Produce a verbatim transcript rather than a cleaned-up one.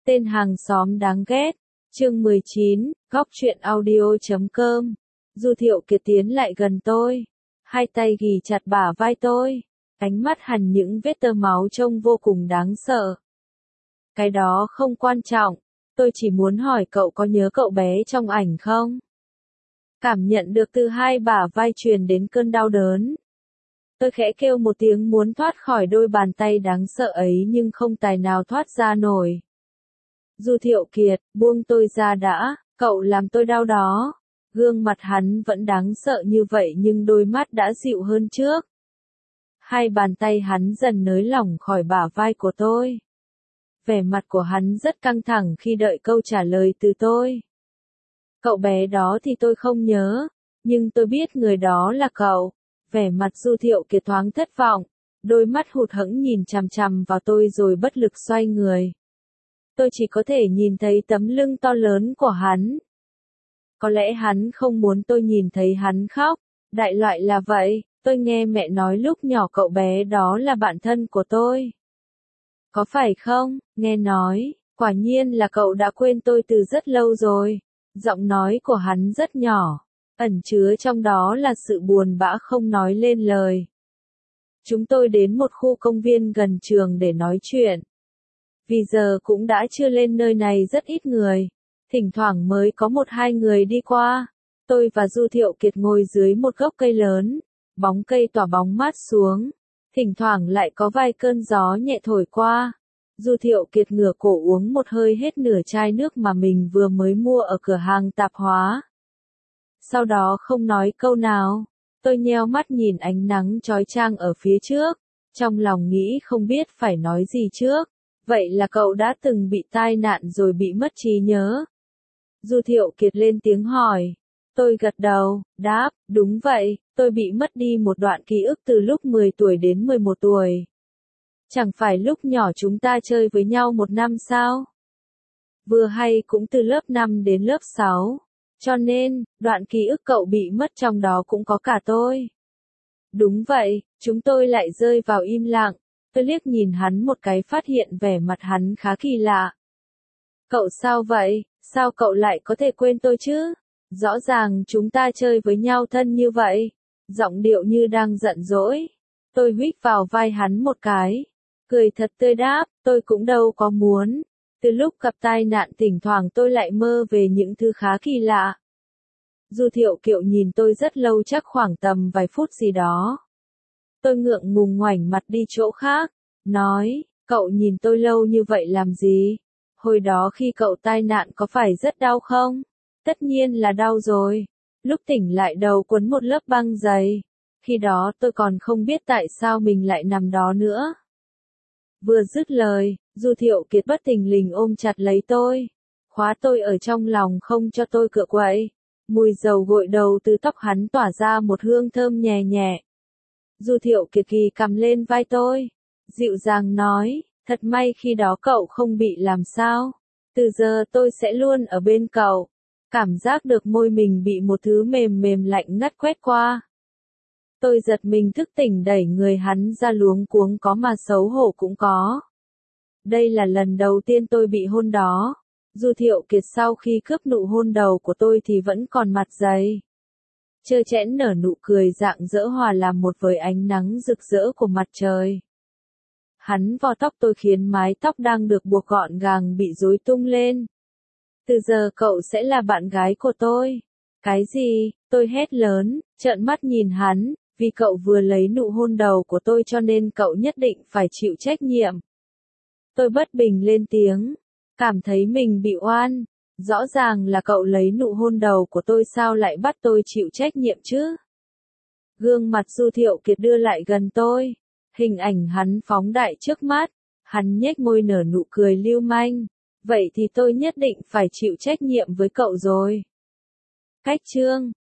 Tên hàng xóm đáng ghét. Chương mười chín, góc truyện audio chấm com. Du Thiệu Kiệt tiến lại gần tôi, hai tay ghì chặt bả vai tôi, ánh mắt hằn những vết tơ máu trông vô cùng đáng sợ. Cái đó không quan trọng, tôi chỉ muốn hỏi cậu có nhớ cậu bé trong ảnh không? Cảm nhận được từ hai bả vai truyền đến cơn đau đớn. Tôi khẽ kêu một tiếng muốn thoát khỏi đôi bàn tay đáng sợ ấy nhưng không tài nào thoát ra nổi. Du Thiệu Kiệt, buông tôi ra đã, cậu làm tôi đau đó. Gương mặt hắn vẫn đáng sợ như vậy nhưng đôi mắt đã dịu hơn trước. Hai bàn tay hắn dần nới lỏng khỏi bả vai của tôi. Vẻ mặt của hắn rất căng thẳng khi đợi câu trả lời từ tôi. Cậu bé đó thì tôi không nhớ, nhưng tôi biết người đó là cậu. Vẻ mặt Du Thiệu Kiệt thoáng thất vọng, đôi mắt hụt hẫng nhìn chằm chằm vào tôi rồi bất lực xoay người. Tôi chỉ có thể nhìn thấy tấm lưng to lớn của hắn. Có lẽ hắn không muốn tôi nhìn thấy hắn khóc, đại loại là vậy, tôi nghe mẹ nói lúc nhỏ cậu bé đó là bạn thân của tôi. Có phải không, nghe nói, quả nhiên là cậu đã quên tôi từ rất lâu rồi. Giọng nói của hắn rất nhỏ, ẩn chứa trong đó là sự buồn bã không nói lên lời. Chúng tôi đến một khu công viên gần trường để nói chuyện. Vì giờ cũng đã chưa lên nơi này rất ít người, thỉnh thoảng mới có một hai người đi qua. Tôi và Du Thiệu Kiệt ngồi dưới một gốc cây lớn, bóng cây tỏa bóng mát xuống, thỉnh thoảng lại có vài cơn gió nhẹ thổi qua. Du Thiệu Kiệt ngửa cổ uống một hơi hết nửa chai nước mà mình vừa mới mua ở cửa hàng tạp hóa. Sau đó không nói câu nào, tôi nheo mắt nhìn ánh nắng chói chang ở phía trước, trong lòng nghĩ không biết phải nói gì trước. Vậy là cậu đã từng bị tai nạn rồi bị mất trí nhớ? Du Thiệu Kiệt lên tiếng hỏi. Tôi gật đầu, đáp, đúng vậy, tôi bị mất đi một đoạn ký ức từ lúc mười tuổi đến mười một tuổi. Chẳng phải lúc nhỏ chúng ta chơi với nhau một năm sao? Vừa hay cũng từ lớp năm đến lớp sáu. Cho nên, đoạn ký ức cậu bị mất trong đó cũng có cả tôi. Đúng vậy, chúng tôi lại rơi vào im lặng. Tôi liếc nhìn hắn một cái phát hiện vẻ mặt hắn khá kỳ lạ. Cậu sao vậy, sao cậu lại có thể quên tôi chứ? Rõ ràng chúng ta chơi với nhau thân như vậy. Giọng điệu như đang giận dỗi. Tôi huých vào vai hắn một cái. Cười thật tươi đáp, tôi cũng đâu có muốn. Từ lúc gặp tai nạn thỉnh thoảng tôi lại mơ về những thứ khá kỳ lạ. Du Thiệu Kiệt nhìn tôi rất lâu chắc khoảng tầm vài phút gì đó. Tôi ngượng ngùng ngoảnh mặt đi chỗ khác, nói, cậu nhìn tôi lâu như vậy làm gì? Hồi đó khi cậu tai nạn có phải rất đau không? Tất nhiên là đau rồi. Lúc tỉnh lại đầu quấn một lớp băng dày. Khi đó tôi còn không biết tại sao mình lại nằm đó nữa. Vừa dứt lời, Du Thiệu Kiệt bất thình lình ôm chặt lấy tôi. Khóa tôi ở trong lòng không cho tôi cựa quậy. Mùi dầu gội đầu từ tóc hắn tỏa ra một hương thơm nhẹ nhẹ. Du Thiệu Kiệt kỳ cầm lên vai tôi, dịu dàng nói, thật may khi đó cậu không bị làm sao. Từ giờ tôi sẽ luôn ở bên cậu. Cảm giác được môi mình bị một thứ mềm mềm lạnh ngắt quét qua. Tôi giật mình thức tỉnh đẩy người hắn ra luống cuống có mà xấu hổ cũng có. Đây là lần đầu tiên tôi bị hôn đó. Du Thiệu Kiệt sau khi cướp nụ hôn đầu của tôi thì vẫn còn mặt dày. Trơ trẽn nở nụ cười rạng rỡ hòa làm một với ánh nắng rực rỡ của mặt trời. Hắn vò tóc tôi khiến mái tóc đang được buộc gọn gàng bị rối tung lên. Từ giờ cậu sẽ là bạn gái của tôi. Cái gì? Tôi hét lớn, trợn mắt nhìn hắn, vì cậu vừa lấy nụ hôn đầu của tôi cho nên cậu nhất định phải chịu trách nhiệm. Tôi bất bình lên tiếng, cảm thấy mình bị oan. Rõ ràng là cậu lấy nụ hôn đầu của tôi sao lại bắt tôi chịu trách nhiệm chứ? Gương mặt Du Thiệu Kiệt đưa lại gần tôi. Hình ảnh hắn phóng đại trước mắt. Hắn nhếch môi nở nụ cười lưu manh. Vậy thì tôi nhất định phải chịu trách nhiệm với cậu rồi. Cách chương